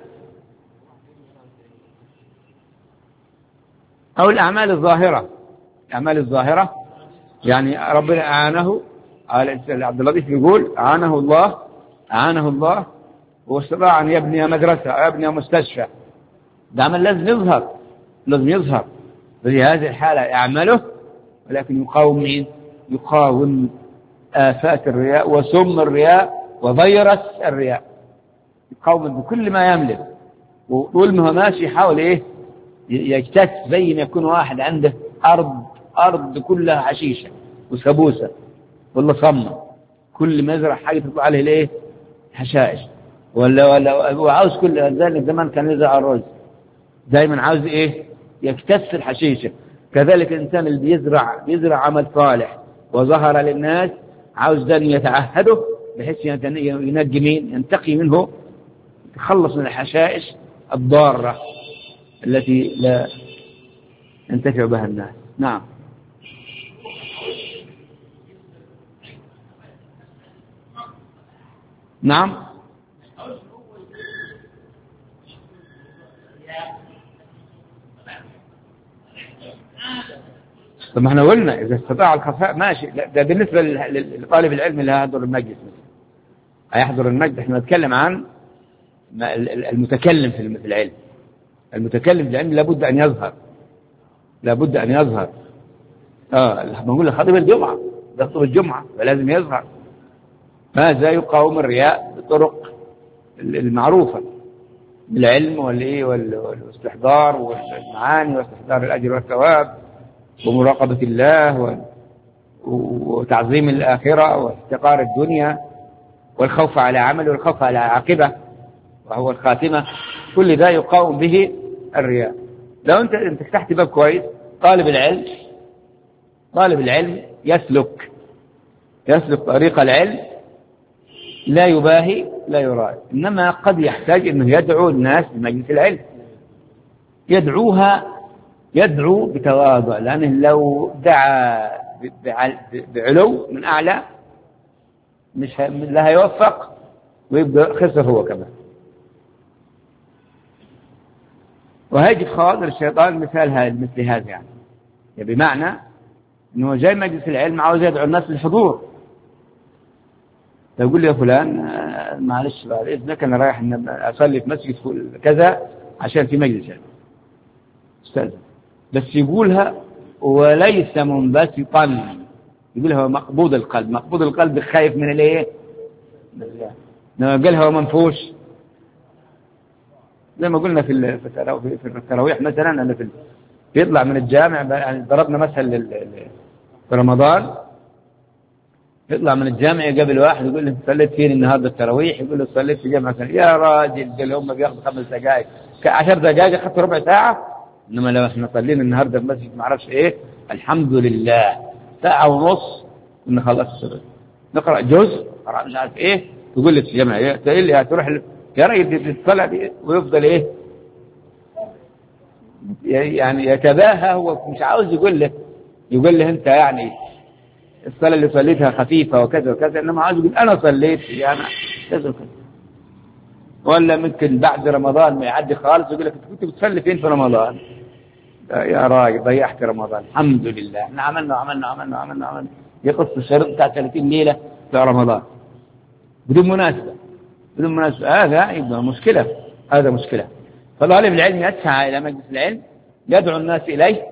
أو الأعمال الظاهرة يعني ربنا أعانه على عبد اللطيف يقول أعانه الله واستطاع أن يبني مدرسة أو يبني مستشفى. ده عمل لازم يظهر في هذه الحالة يعمله، ولكن يقاوم مين؟ يقاوم آفات الرياء وسم الرياء وفيروس الرياء، يقاوم بكل ما يملك. وطول ما هو ماشي يحاول ايه يجتث زي ما يكون واحد عنده أرض كلها حشيشة وسبوسة ولا صمة، كل ما يزرع حاجة تطلع عليه الايه حشائش ولا وعاوز كل ذلك. زمان كان يزرع الرز دائما عاوز ايه يكتث الحشيشة. كذلك الإنسان اللي بيزرع عمل صالح وظهر للناس عاوز ذلك يتعهده بحيث ينجي مين ينتقي منه، يتخلص من الحشائش الضارة التي لا ينتفع بها الناس. نعم. طب ما احنا قلنا إذا استطاع الخفاء ماشي. ده بالنسبة لطالب العلم اللي هيحضر المجلس هيحضر المجلس. احنا نتكلم عن المتكلم في العلم. المتكلم في العلم لابد أن يظهر. بنقول لخطيب الجمعة يخطب الجمعة فلازم يظهر. ماذا يقاوم الرياء بالطرق المعروفة بالعلم والاستحضار والمعاني واستحضار الأجر والثواب ومراقبة الله وتعظيم الآخرة واحتقار الدنيا والخوف على عمل والخوف على عاقبة وهو الخاتمة. كل ذا يقاوم به الرياء. لو أنت فتحت باب كويس طالب العلم يسلك طريق العلم لا يباهي لا يراد، إنما قد يحتاج أنه يدعو الناس بمجلس العلم، يدعو بتواضع، لأنه لو دعا بعلو من أعلى مش لا هيوفق ويبقى خسر هو كمان. وهيجي في خواطر الشيطان مثل هذا يعني بمعنى انه جاي مجلس العلم عاوز يدعو الناس للحضور، فيقول لي يا فلان معلش بعد اذنك انا رايح اصلي في مسجد كذا عشان في مجلس علم، استاذ بس يقولها وليس منبسطا، يقولها مقبوض القلب. مقبوض القلب خايف من الايه؟ قالها ومنفوش، زي ما قلنا في التراويح مثلا، أنا بيطلع من الجامع يعني ضربنا مثل في رمضان، يطلع من الجامع يقابل واحد يقول له صليت فين النهارده التراويح؟ يقول له صليت في جامع مثلا. يا راجل ده هم بياخذوا 5 دقائق 10 دقائق اخذت ربع ساعه، انما لو احنا صلينا النهارده في مسجد ما اعرفش ايه الحمد لله ساعه ونص كنا خلصنا نقرا جزء قرأ مش عارف ايه، تقول لي في الجامع ايه تقول لي هتروح يا راجل تطلع ويفضل ايه يعني يتباهى، هو مش عاوز يقول له انت يعني الصلاة اللي صليتها خفيفة وكذا وكذا، إنما عاوز يقول أنا صليت يعني كذا وكذا. ولا ممكن بعد رمضان ما يعدي خالص يقول لك كنت بتصلي فين في رمضان؟ يا راجل ضيعت رمضان. الحمد لله احنا عملنا يقص الشريط بتاع 30 ليلة في رمضان بدون مناسبة هذا يبقى مشكلة، هذا مشكلة. فطالب العلم يسعى إلى مجلس العلم يدعو الناس إليه،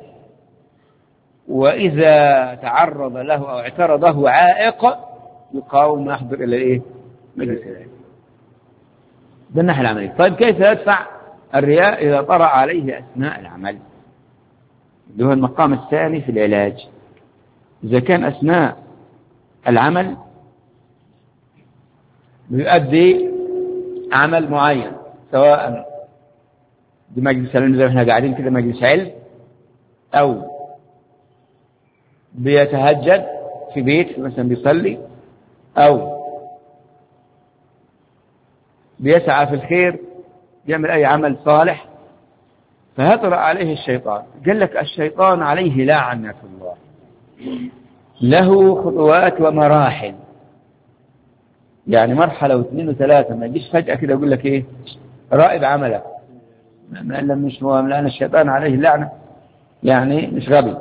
وإذا تعرض له أو اعترضه عائق يقاوم ويحضر إلى إيه؟ مجلس العلم. ده الناحية العملية. طيب كيف يدفع الرياء إذا طرأ عليه أثناء العمل؟ اللي هو المقام الثاني في العلاج. إذا كان أثناء العمل بيؤدي عمل معين، سواء بمجلس علم زي ما احنا قاعدين كده مجلس علم، أو بيتهجد في بيت مثلا بيصلي، أو بيسعى في الخير يعمل أي عمل صالح، فيطرأ عليه الشيطان. قال لك الشيطان عليه لعنة الله، له خطوات ومراحل، يعني مرحلة واثنين وثلاثة، ما يجيش فجأة كده يقول لك إيه رائب عملك، مش هو لأن الشيطان عليه لعنة يعني مش غبي.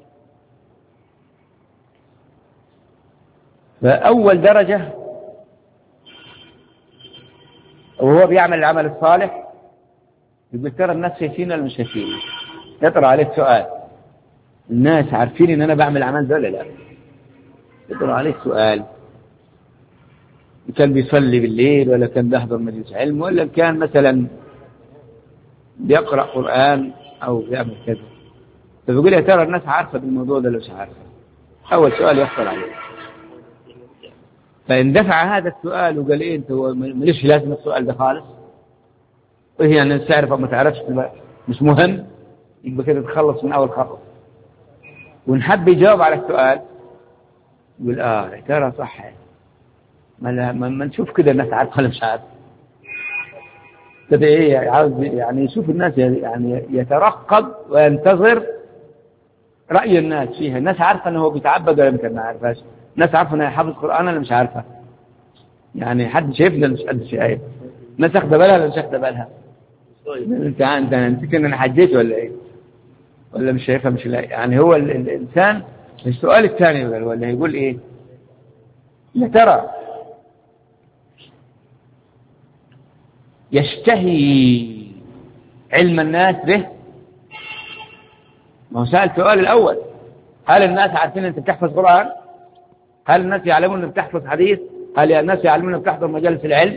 فأول درجة وهو بيعمل العمل الصالح يقول ترى الناس شايفين ولا مش شايفين؟ يطرأ عليك سؤال، الناس عارفين ان انا بعمل عمل ده ولا لا؟ يطرأ عليك سؤال، كان بيصلي بالليل ولا كان بيحضر مجلس علم ولا كان مثلا بيقرأ قرآن او بيعمل كذا، فبيقول يا ترى الناس عارفة بالموضوع ده ولا مش عارفة؟ اول سؤال يخطر عليه. فإن دفع هذا السؤال وقال إيه أنت ماليش لازم السؤال ده خالص، وهي يعني أن تعرف أو ما تعرفش مش مهم، يبقى كده تخلص من أول خطوة. ونحب يجاوب على السؤال يقول يا ترى صح، ما نشوف كده الناس عارفة ولا مش عارفة كده إيه، عاوز يعني يشوف الناس يعني يترقب وينتظر رأي الناس فيها. الناس عارفة أنه هو بيتعبد ولا يمكن ما عارفاش؟ الناس عارفة أنه حافظ قرآن ولا مش عارفة؟ يعني حد شايفنا ولا مش حد شايف؟ الناس أخذ بالها ولا مش أخذ بالها؟ أنت نسيت إن أنا حجيت ولا إيه؟ ولا مش شايفها مش لاقي؟ يعني هو الإنسان السؤال الثاني ولا يقول إيه؟ يا ترى يشتهي علم الناس به؟ ما هو سأل السؤال الأول، هل الناس عارفين أنت بتحفظ قرآن؟ هل الناس يعلمون أنك بتحفظ حديث؟ هل الناس يعلمون أنك بتحضر مجالس العلم؟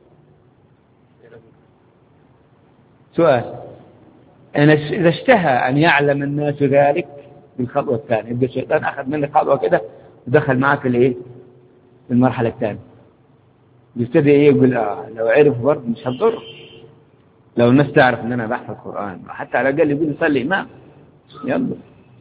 سؤال. إذا اشتهى أن يعلم الناس ذلك بالخطوة الثانية، يبقى الشيطان أخذ منك خطوة كده ودخل معك في المرحلة الثانية. يبتدي يقول لو عرف برضه مش هتضر، لو الناس تعرف أن أنا بحفظ القرآن حتى على الأقل يقول يصلي إمام يلا،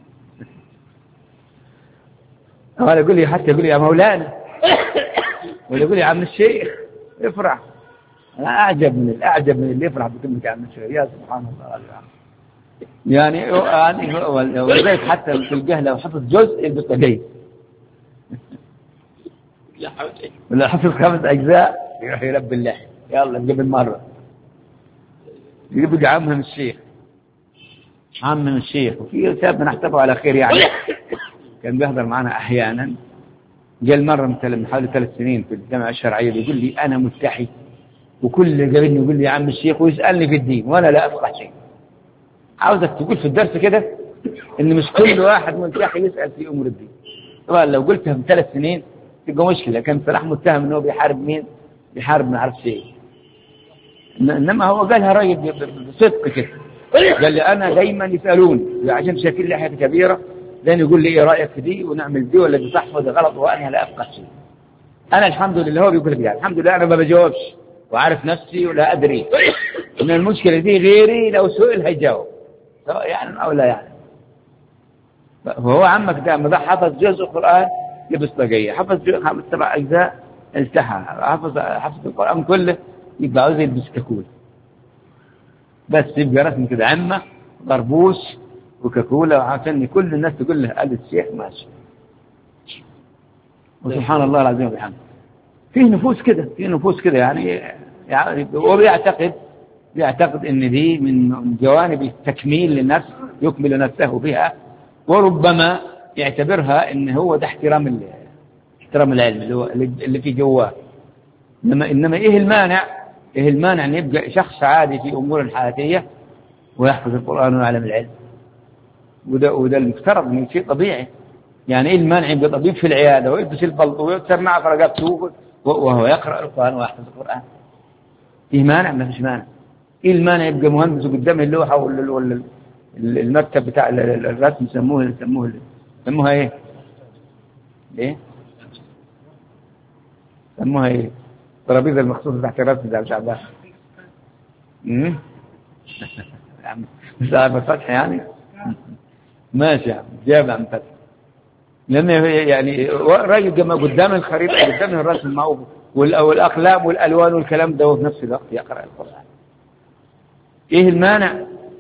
ولا يقول لي حتى يقول لي يا مولانا ولا يقول لي يا عم الشيخ افرح. أنا أعجب من اللي يفرح بكلمة يا عم الشيخ، يا سبحان الله يعني ولذلك حتى في الجهل لو حفظ جزء يلبس جيد ولا حفظ 5 أجزاء يروح يلبي اللحية، يلا نجيب المرة، يبقى عمهم الشيخ، عمهم الشيخ. وفي شاب نحسبه على خير يعني، كان بيحضر معنا أحيانا. جاء مرة من حوالي 3 سنين في الجامعة الشرعية، يقول لي أنا ملتحي، وكل اللي قابلني يقول لي يا عم الشيخ، ويسألني في الدين وأنا لا أفقه شيء. عاوزك تقول في الدرس كده إن مش كل واحد ملتحي يسأل في أمور الدين. طبعا لو قلتها من 3 سنين تبقى مشكلة، كان صلاح متهم إنه بيحارب مين؟ بيحارب ما عرفش إيه. إنما هو قالها راجل بصدق كده، قال لي أنا دايما يسألوني عشان شايفين لحية كبيرة، دايما يقول لي إيه رأيك في دي، ونعمل دي ولا دي صح ولا غلط، وأنا لا أفقه شيء. أنا الحمد لله، هو بيقول لي يعني الحمد لله أنا ما بجاوبش وعارف نفسي ولا أدري إن المشكلة دي، غيري لو سئل هيجاوب سواء يعني أو لا يعني. فهو عمك ده ما حفظ جزء القرآن يبس طاقية، حفظ 7 أجزاء التحى، حفظ القرآن كله يبقى عاوز يلبس كاكول بس، يبقى رسم كده عمة طربوش وكاكولا، وعشان كل الناس تقول له قال الشيخ ماشي. وسبحان الله العظيم وبحمده، فيه نفوس كده يعني هو بيعتقد ان دي من جوانب التكميل للنفس، يكمل نفسه بها، وربما يعتبرها ان هو ده احترام العلم اللي هو اللي في جواه. انما ايه المانع ان يبقى شخص عادي في امور الحياتيه ويحفظ القران ويعلم العلم؟ وده المفترض من شيء طبيعي. يعني ايه المانع يبقى طبيب في العياده ويلبس البلطو ويكسر معه في رقبته وهو يقرا القران ويحفظ القران؟ ايه مانع؟ ما فيش مانع. ايه المانع يبقى مهندس قدامه اللوحه ولا المكتب بتاع الرسم يسموها ايه؟ سموها ايه؟ الترابيزه المخصوصه تحت الرسم ده مش عارف. مش عارف فتح يعني. ماشي يا عم، جامع فتح. لأن يعني راجل جمع قدام الخريطة قدام الرسم معه والأقلام والألوان والكلام ده، وفي نفس الوقت يقرأ القرآن. إيه المانع؟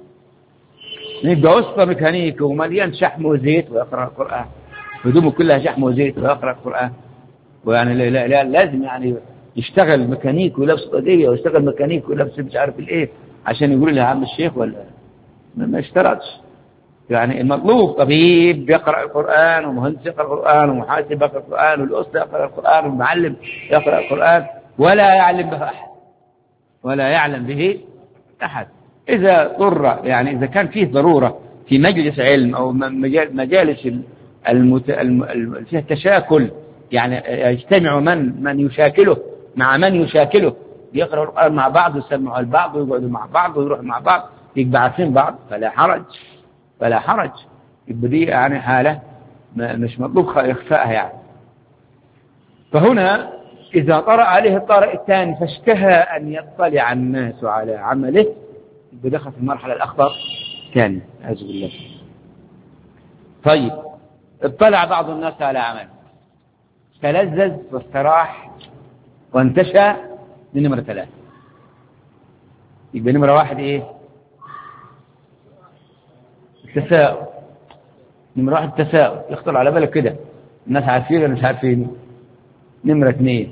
يبقى وسط ميكانيكي ومليان شحم وزيت ويقرأ القرآن، هدومه كلها شحم وزيت ويقرأ القرآن. ويعني لا لازم يعني يشتغل ميكانيكي ولابس قضية، ويشتغل ميكانيكي ولابس مش عارف الإيه عشان يقول له يا عم الشيخ، ولا ما اشترطش. يعني المطلوب طبيب يقرأ القرآن، ومهندس يقرأ القرآن، ومحاسب يقرأ القرآن، والأسطى يقرأ القرآن، والمعلم يقرأ القرآن، ولا يعلم به أحد. إذا اضطر يعني إذا كان فيه ضرورة في مجلس علم أو مجالس فيها تشاكل، يعني يجتمع من يشاكله مع من يشاكله، يقرأ القرآن مع بعض ويسمعوا البعض ويقعدوا مع بعض ويروحوا مع بعض يبقى عارفين بعض، فلا حرج. يبقى دي يعني حالة مش مطلوب إخفائها يعني. فهنا إذا طرأ عليه الطارئ الثاني فاشتهى أن يطلع الناس على عمله، يبقى دخل في المرحلة الأخطر الثانية، أعوذ بالله. طيب، اطلع بعض الناس على عمله، تلذذ واستراح وانتشى، من نمرة 3. يبقى نمرة 1 إيه؟ التساؤل. نمرة 1 التساؤل، يخطر على بالك كده الناس عارفين ولا مش عارفين. نمرة 2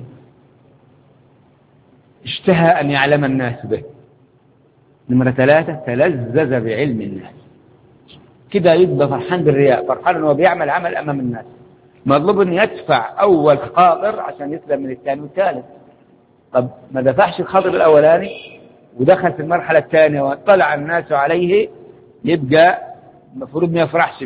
اشتهى أن يعلم الناس به. نمرة 3 تلذذ بعلم الناس. كده يبقى فرحان بالرياء، فرحان أنه بيعمل عمل أمام الناس. مطلوب أن يدفع أول خاطر عشان يسلم من الثاني والثالث. طب ما دفعش الخاطر الأولاني ودخل في المرحلة الثانية واطلع الناس عليه، يبقى المفروض ما يفرحش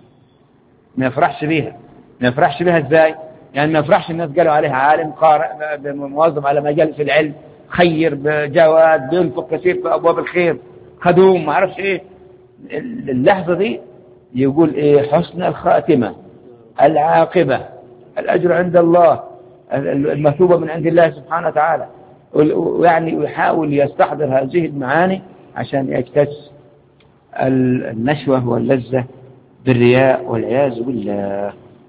بها ازاي؟ يعني ما يفرحش الناس قالوا عليه عالم قارئ موظف على مجالس العلم، خير بجواد، بينفق كثير في ابواب الخير، خدوم ما اعرفش ايه. اللحظه دي يقول ايه؟ حسن الخاتمه، العاقبه، الاجر عند الله، المثوبه من عند الله سبحانه وتعالى. ويعني يحاول يستحضر هذه المعاني عشان يكتسب النشوة واللذة بالرياء والعياذ بالله.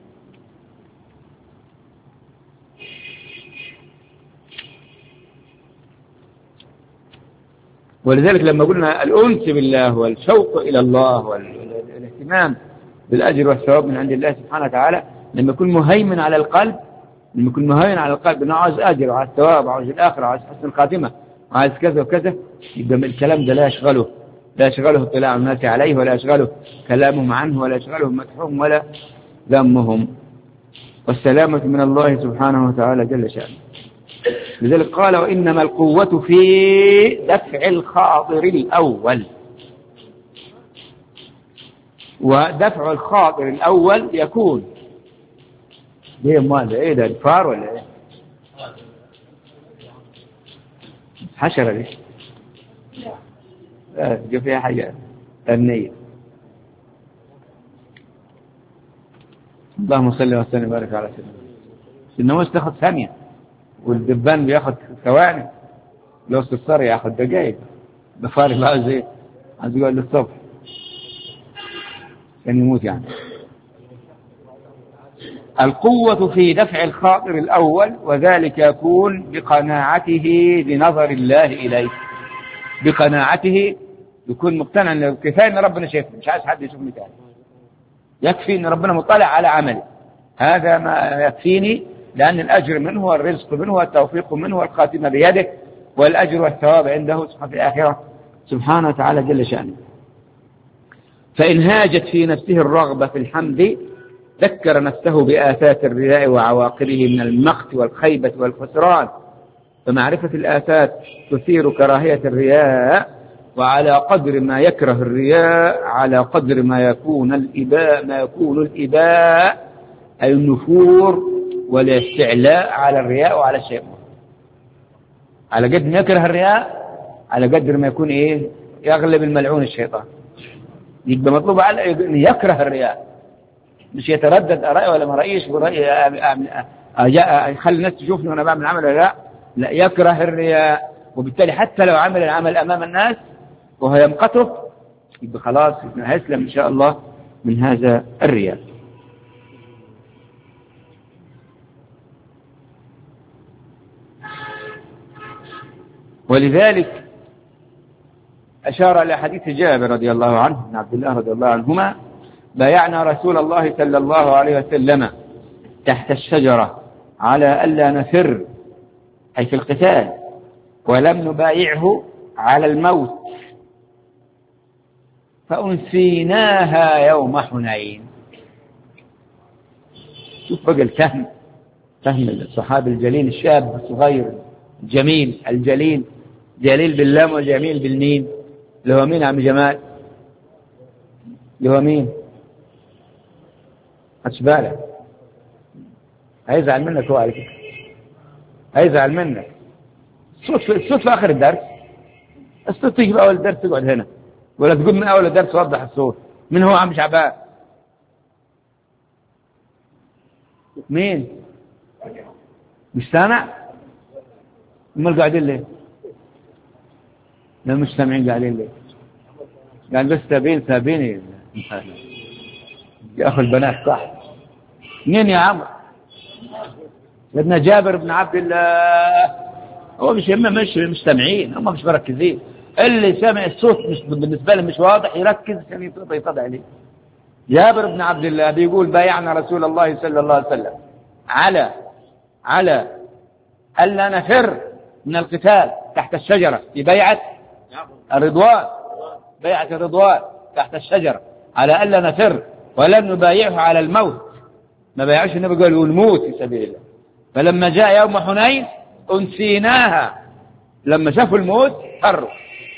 ولذلك لما قلنا الأنس بالله والشوق إلى الله والاهتمام بالأجر والثواب من عند الله سبحانه وتعالى، لما يكون مهيمن على القلب لما يكون مهين على القلب انه عاوز اجر وعاوز ثواب وعاوز الاخره وعاوز حسن الخاتمه وعاوز كذا وكذا، يبقى الكلام ده لا يشغله اطلاع الناس عليه، ولا يشغله كلامهم عنه، ولا يشغله مدحهم ولا ذمهم، والسلامة من الله سبحانه وتعالى جل شأنه. لذلك قال وإنما القوة في دفع الخاطر الأول. ودفع الخاطر الأول يكون ليه ماذا؟ ايه ده الفار ولا ايه؟ حشرة دي لا تجي فيها حاجة فنية. اللهم صل وسلم وبارك على سيدنا موسى تاخد ثانية، والدبان بياخد ثواني، لو الصرصار ياخد دقائق، بفار الله عايز ايه؟ عايز يقول للصبح كان يموت يعني. القوة في دفع الخاطر الأول، وذلك يكون بقناعته بنظر الله إليه، بقناعته يكون مقتنع أنه كفاية أن ربنا شايفني، مش عايز حد يشوفني تاني، يكفي أن ربنا مطلع على عملي، هذا ما يكفيني، لأن الأجر منه والرزق منه والتوفيق منه والخاتمة بيده، والأجر والثواب عنده في الآخرة سبحانه وتعالى جل شأنه. فإن هاجت في نفسه الرغبة في الحمد ذكر نفسه بآفات الرياء وعواقبه من المقت والخيبة والخسران، فمعرفة الآفات تثير كراهية الرياء، وعلى قدر ما يكره الرياء على قدر ما يكون الإباء أي النفور والاستعلاء على الرياء وعلى الشيء. على قدر ما يكره الرياء على قدر ما يكون إيه؟ يغلب الملعون الشيطان. يبقى مطلوب على أن يكره الرياء، مش يتردد أرأي ولا ما رأيش يخلي الناس تشوفني وأنا بعمل عمل ولا لا، يكره الرياء، وبالتالي حتى لو عمل العمل أمام الناس وهو يمقته يبقى خلاص هيسلم إن شاء الله من هذا الرياء. ولذلك أشار إلى حديث جابر رضي الله عنه بن عبد الله رضي الله عنهما: بايعنا رسول الله صلى الله عليه وسلم تحت الشجرة على ألا نفر، أي في القتال، ولم نبايعه على الموت، فأنسيناها يوم حنين. شوف بقى الفهم، فهم الصحابي الجليل الشاب الصغير الجميل الجليل، جليل باللام وجميل بالميم، اللي هو مين عم جمال؟ اللي هو مين؟ أشباله هيزعل منك هو على فكرة، هيزعل منك. الصوت في آخر الدرس، الصوت تيجي في أول الدرس تقعد هنا، ولا تقول من أول الدرس وضح الصوت. من هو عم شعبان؟ مين؟ مش سامع؟ امال قاعدين ليه؟ لا مش سامعين قاعدين ليه؟ قاعد بس سابين يا أخو البنات صح. مين يا عمرو؟ سيدنا جابر بن عبد الله. هو مش مش سامعين، هم مش مركزين. اللي سامع الصوت مش بالنسبة له مش واضح يركز عشان يتضح عليه. جابر بن عبد الله بيقول: بايعنا رسول الله صلى الله عليه وسلم على ألا نفر من القتال تحت الشجرة، في بيعة الرضوان، بيعة الرضوان تحت الشجرة، على ألا نفر ولم نبايعه على الموت. ما بايعش النبي قال ونموت في سبيل الله. فلما جاء يوم حنين أنسيناها، لما شافوا الموت فروا.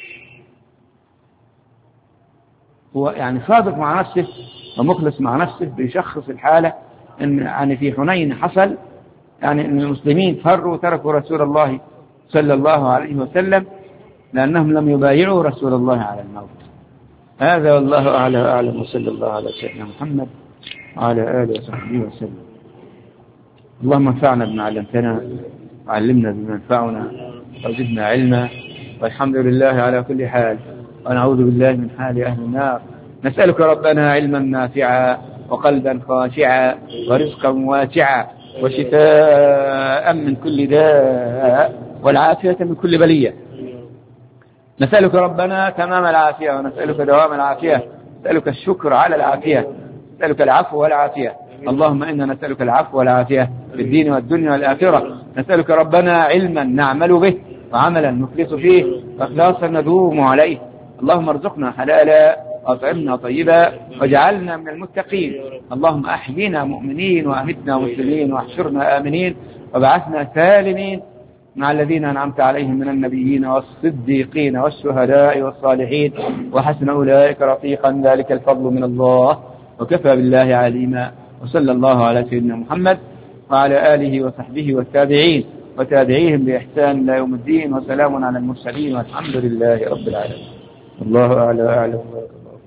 هو يعني صادق مع نفسه ومخلص مع نفسه، بيشخص الحالة إن يعني في حنين حصل يعني إن المسلمين فروا وتركوا رسول الله صلى الله عليه وسلم لأنهم لم يبايعوا رسول الله على الموت. هذا والله أعلى وأعلم، وصلى الله على سيدنا محمد وعلى آله وصحبه وسلم. اللهم انفعنا بما علمتنا وعلمنا بما ينفعنا وزدنا علما، والحمد لله على كل حال، ونعوذ بالله من حال أهل النار. نسألك ربنا علما نافعا وقلبا خاشعا ورزقا واسعا وشفاء من كل داء والعافية من كل بلية. نسألك ربنا تمام العافية، ونسألك دوام العافية، نسألك الشكر على العافية، نسألك العفو والعافية، اللهم إنا نسألك العفو والعافية في الدين والدنيا والآخرة. نسألك ربنا علما نعمل به وعملا نخلص فيه وإخلاصا ندوم عليه. اللهم ارزقنا حلالا وأطعمنا طيبا واجعلنا من المتقين. اللهم أحينا مؤمنين وأمتنا مسلمين واحشرنا آمنين وابعثنا سالمين مع الذين أنعمت عليهم من النبيين والصديقين والشهداء والصالحين وحسن أولئك رفيقا. ذلك الفضل من الله وكفى بالله عليما. وصلى الله على سيدنا محمد وعلى آله وصحبه والتابعين وتابعيهم بإحسان إلى يوم الدين. وسلام على المرسلين والحمد لله رب العالمين. الله أعلى.